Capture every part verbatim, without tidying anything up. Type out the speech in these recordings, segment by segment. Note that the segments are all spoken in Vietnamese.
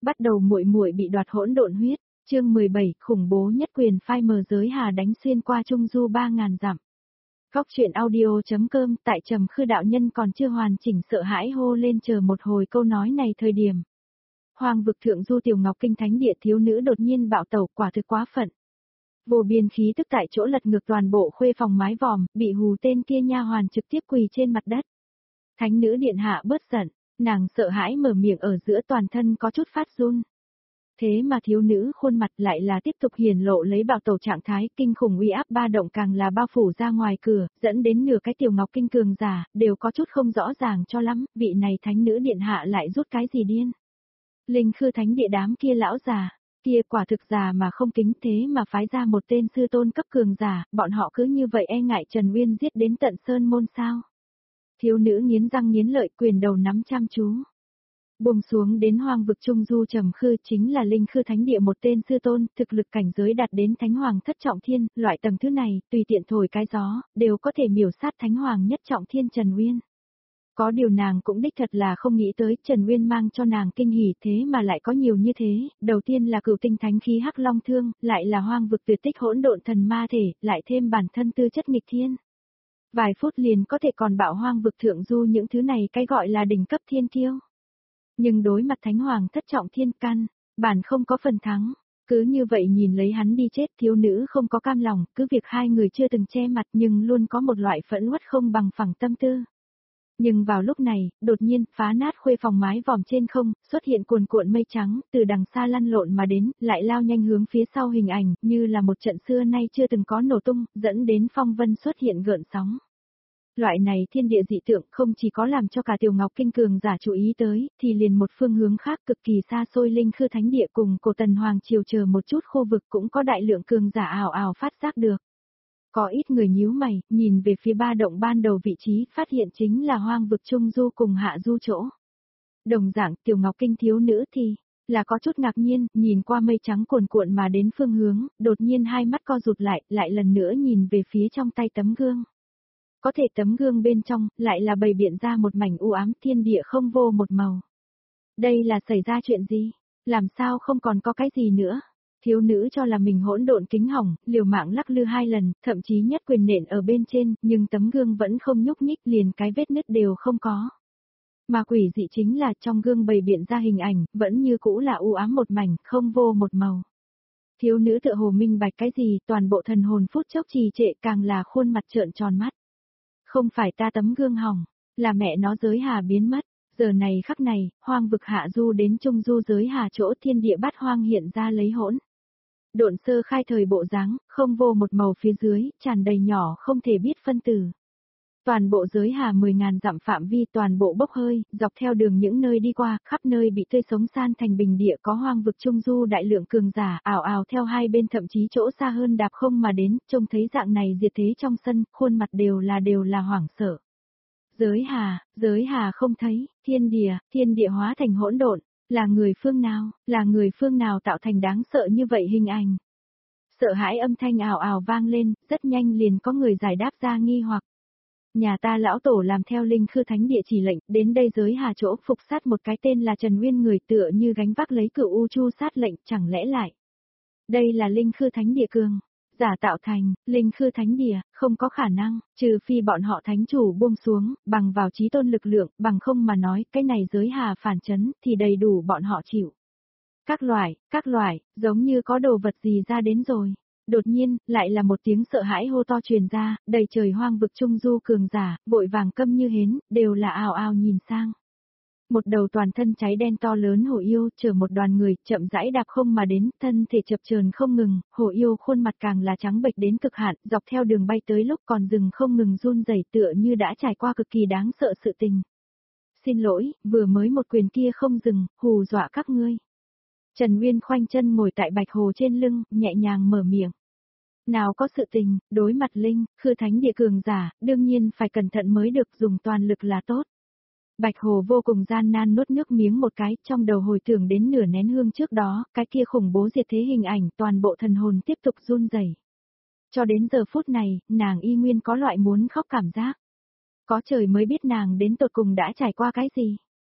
Bắt đầu muội muội bị đoạt hỗn độn huyết, chương mười bảy, khủng bố nhất quyền phai mờ giới hà đánh xuyên qua trung du ba ngàn dặm. Góc truyện audio.com tại Trầm Khư đạo nhân còn chưa hoàn chỉnh sợ hãi hô lên chờ một hồi câu nói này thời điểm. Hoàng vực thượng du Tiểu Ngọc Kinh thánh địa thiếu nữ đột nhiên bạo tẩu quả thực quá phận. Vô biên khí tức tại chỗ lật ngược toàn bộ khuê phòng mái vòm, bị hù tên kia nha hoàn trực tiếp quỳ trên mặt đất. Thánh nữ điện hạ bớt giận, nàng sợ hãi mở miệng ở giữa toàn thân có chút phát run. Thế mà thiếu nữ khuôn mặt lại là tiếp tục hiển lộ lấy bạo tẩu trạng thái kinh khủng uy áp ba động càng là bao phủ ra ngoài cửa, dẫn đến nửa cái Tiểu Ngọc Kinh cường giả, đều có chút không rõ ràng cho lắm, vị này thánh nữ điện hạ lại rút cái gì điên. Linh Khư thánh địa đám kia lão già, kia quả thực già mà không kính thế mà phái ra một tên sư tôn cấp cường giả, bọn họ cứ như vậy e ngại Trần Uyên giết đến tận sơn môn sao. Thiếu nữ nghiến răng nghiến lợi quyền đầu nắm chăm chú. Buông xuống đến hoang vực trung du Trầm Khư chính là Linh Khư thánh địa một tên sư tôn, thực lực cảnh giới đạt đến thánh hoàng thất trọng thiên, loại tầng thứ này, tùy tiện thổi cái gió, đều có thể miểu sát thánh hoàng nhất trọng thiên Trần Uyên. Có điều nàng cũng đích thật là không nghĩ tới Trần Uyên mang cho nàng kinh hỉ thế mà lại có nhiều như thế, đầu tiên là cửu tinh thánh khí hắc long thương, lại là hoang vực tuyệt tích hỗn độn thần ma thể, lại thêm bản thân tư chất nghịch thiên. Vài phút liền có thể còn bạo hoang vực thượng du những thứ này cái gọi là đỉnh cấp thiên kiêu. Nhưng đối mặt thánh hoàng thất trọng thiên căn, bản không có phần thắng, cứ như vậy nhìn lấy hắn đi chết thiếu nữ không có cam lòng, cứ việc hai người chưa từng che mặt nhưng luôn có một loại phẫn uất không bằng phẳng tâm tư. Nhưng vào lúc này, đột nhiên, phá nát khuê phòng mái vòm trên không, xuất hiện cuồn cuộn mây trắng, từ đằng xa lăn lộn mà đến, lại lao nhanh hướng phía sau hình ảnh, như là một trận xưa nay chưa từng có nổ tung, dẫn đến phong vân xuất hiện gợn sóng. Loại này thiên địa dị tượng không chỉ có làm cho cả Tiểu Ngọc Kinh cường giả chú ý tới, thì liền một phương hướng khác cực kỳ xa xôi Linh Khư thánh địa cùng cổ Tần Hoàng triều chờ một chút khu vực cũng có đại lượng cường giả ảo ảo phát giác được. Có ít người nhíu mày, nhìn về phía ba động ban đầu vị trí, phát hiện chính là hoang vực trung du cùng hạ du chỗ. Đồng dạng Tiểu Ngọc Kinh thiếu nữ thì là có chút ngạc nhiên, nhìn qua mây trắng cuồn cuộn mà đến phương hướng, đột nhiên hai mắt co rụt lại, lại lần nữa nhìn về phía trong tay tấm gương. Có thể tấm gương bên trong, lại là bày biện ra một mảnh u ám thiên địa không vô một màu. Đây là xảy ra chuyện gì? Làm sao không còn có cái gì nữa? Thiếu nữ cho là mình hỗn độn kính hỏng, liều mạng lắc lư hai lần, thậm chí nhất quyền nện ở bên trên, nhưng tấm gương vẫn không nhúc nhích liền cái vết nứt đều không có. Mà quỷ dị chính là trong gương bày biện ra hình ảnh, vẫn như cũ là u ám một mảnh, không vô một màu. Thiếu nữ tựa hồ minh bạch cái gì, toàn bộ thần hồn phút chốc trì trệ càng là khuôn mặt trợn tròn mắt. Không phải ta tấm gương hỏng, là mẹ nó giới hà biến mất. Giờ này khắc này, hoang vực hạ du đến trung du giới hà chỗ thiên địa bát hoang hiện ra lấy hỗn. Độn sơ khai thời bộ dáng, không vô một màu phía dưới, tràn đầy nhỏ không thể biết phân tử. Toàn bộ giới hà mười ngàn dặm phạm vi toàn bộ bốc hơi, dọc theo đường những nơi đi qua, khắp nơi bị tươi sống san thành bình địa có hoang vực trung du đại lượng cường giả, ảo ảo theo hai bên thậm chí chỗ xa hơn đạp không mà đến, trông thấy dạng này diệt thế trong sân, khuôn mặt đều là đều là hoảng sợ. Giới hà, giới hà không thấy, thiên địa, thiên địa hóa thành hỗn độn, là người phương nào, là người phương nào tạo thành đáng sợ như vậy hình ảnh. Sợ hãi âm thanh ảo ảo vang lên, rất nhanh liền có người giải đáp ra nghi hoặc. Nhà ta lão tổ làm theo Linh Khư thánh địa chỉ lệnh, đến đây giới hà chỗ phục sát một cái tên là Trần Uyên người tựa như gánh vác lấy cửu u chu sát lệnh, chẳng lẽ lại. Đây là Linh Khư thánh địa cường. Giả tạo thành, Linh Khư thánh địa, không có khả năng, trừ phi bọn họ thánh chủ buông xuống, bằng vào chí tôn lực lượng, bằng không mà nói, cái này giới hà phản chấn, thì đầy đủ bọn họ chịu. Các loại, các loại, giống như có đồ vật gì ra đến rồi. Đột nhiên, lại là một tiếng sợ hãi hô to truyền ra, đầy trời hoang vực trung du cường giả, vội vàng câm như hến, đều là ào ào nhìn sang. Một đầu toàn thân cháy đen to lớn hổ yêu, chở một đoàn người, chậm rãi đạp không mà đến, thân thể chập chờn không ngừng, hổ yêu khuôn mặt càng là trắng bệch đến cực hạn, dọc theo đường bay tới lúc còn dừng không ngừng run rẩy tựa như đã trải qua cực kỳ đáng sợ sự tình. Xin lỗi, vừa mới một quyền kia không dừng, hù dọa các ngươi. Trần Uyên khoanh chân ngồi tại bạch hồ trên lưng, nhẹ nhàng mở miệng. Nào có sự tình, đối mặt Linh, Khư thánh địa cường giả, đương nhiên phải cẩn thận mới được, dùng toàn lực là tốt. Bạch hồ vô cùng gian nan nuốt nước miếng một cái, trong đầu hồi tưởng đến nửa nén hương trước đó, cái kia khủng bố diệt thế hình ảnh, toàn bộ thần hồn tiếp tục run rẩy. Cho đến giờ phút này, nàng y nguyên có loại muốn khóc cảm giác. Có trời mới biết nàng đến tột cùng đã trải qua cái gì.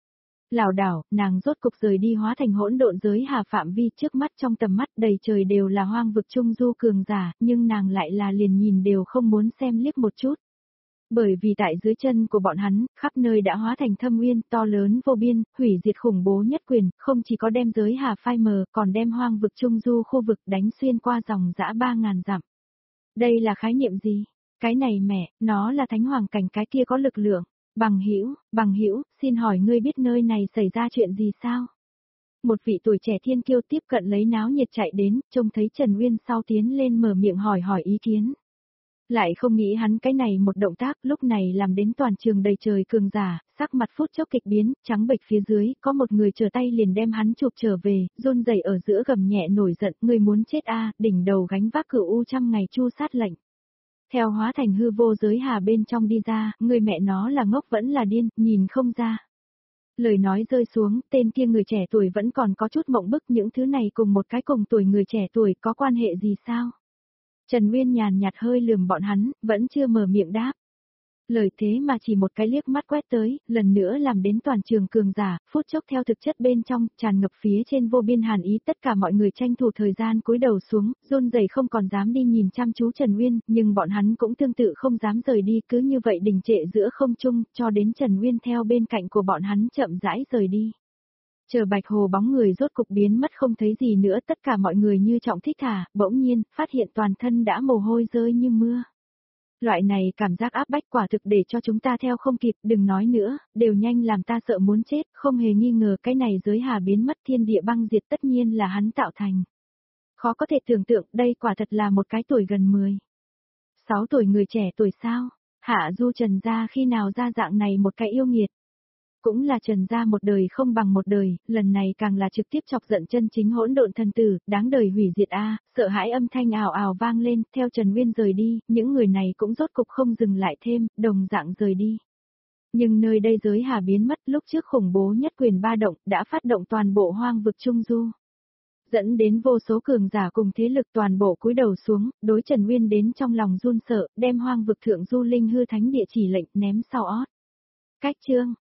Lảo đảo, nàng rốt cục rời đi hóa thành hỗn độn giới hà phạm vi, trước mắt trong tầm mắt đầy trời đều là hoang vực trung du cường giả, nhưng nàng lại là liền nhìn đều không muốn xem liếc một chút. Bởi vì tại dưới chân của bọn hắn, khắp nơi đã hóa thành thâm uyên to lớn vô biên, hủy diệt khủng bố nhất quyền, không chỉ có đem giới hà phai mờ, còn đem hoang vực trung du khu vực đánh xuyên qua dòng dã ba ngàn dặm. Đây là khái niệm gì? Cái này mẹ, nó là thánh hoàng cảnh, cái kia có lực lượng. Bằng hữu, bằng hữu, xin hỏi ngươi biết nơi này xảy ra chuyện gì sao? Một vị tuổi trẻ thiên kiêu tiếp cận lấy náo nhiệt chạy đến, trông thấy Trần Uyên sau tiến lên mở miệng hỏi hỏi ý kiến. Lại không nghĩ hắn cái này một động tác lúc này làm đến toàn trường đầy trời cường giả, sắc mặt phút chốc kịch biến, trắng bệch phía dưới, có một người trở tay liền đem hắn chụp trở về, run rẩy ở giữa gầm nhẹ nổi giận, người muốn chết a, đỉnh đầu gánh vác cửu u trăm ngày chu sát lệnh. Theo hóa thành hư vô giới hà bên trong đi ra, người mẹ nó là ngốc vẫn là điên, nhìn không ra. Lời nói rơi xuống, tên kia người trẻ tuổi vẫn còn có chút mộng bức, những thứ này cùng một cái cùng tuổi người trẻ tuổi có quan hệ gì sao? Trần Uyên nhàn nhạt hơi lườm bọn hắn, vẫn chưa mở miệng đáp. Lời thế mà chỉ một cái liếc mắt quét tới, lần nữa làm đến toàn trường cường giả, phút chốc theo thực chất bên trong, tràn ngập phía trên vô biên hàn ý, tất cả mọi người tranh thủ thời gian cúi đầu xuống, run rẩy không còn dám đi nhìn chăm chú Trần Uyên, nhưng bọn hắn cũng tương tự không dám rời đi, cứ như vậy đình trệ giữa không trung, cho đến Trần Uyên theo bên cạnh của bọn hắn chậm rãi rời đi. Chờ Bạch Hồ bóng người rốt cục biến mất không thấy gì nữa, tất cả mọi người như trọng thích thả, bỗng nhiên, phát hiện toàn thân đã mồ hôi rơi như mưa. Loại này cảm giác áp bách quả thực để cho chúng ta theo không kịp, đừng nói nữa, đều nhanh làm ta sợ muốn chết, không hề nghi ngờ cái này giới hà biến mất thiên địa băng diệt tất nhiên là hắn tạo thành. Khó có thể tưởng tượng đây quả thật là một cái tuổi gần mười. sáu tuổi người trẻ tuổi sao, Hạ Du Trần gia khi nào ra dạng này một cái yêu nghiệt. Cũng là Trần gia một đời không bằng một đời, lần này càng là trực tiếp chọc giận chân chính hỗn độn thần tử, đáng đời hủy diệt a, sợ hãi âm thanh ào ào vang lên, theo Trần Uyên rời đi, những người này cũng rốt cục không dừng lại thêm, đồng dạng rời đi. Nhưng nơi đây giới hà biến mất, lúc trước khủng bố nhất quyền ba động, đã phát động toàn bộ hoang vực trung du. Dẫn đến vô số cường giả cùng thế lực toàn bộ cúi đầu xuống, đối Trần Uyên đến trong lòng run sợ, đem hoang vực thượng du linh hư thánh địa chỉ lệnh ném sau ót. Cách chương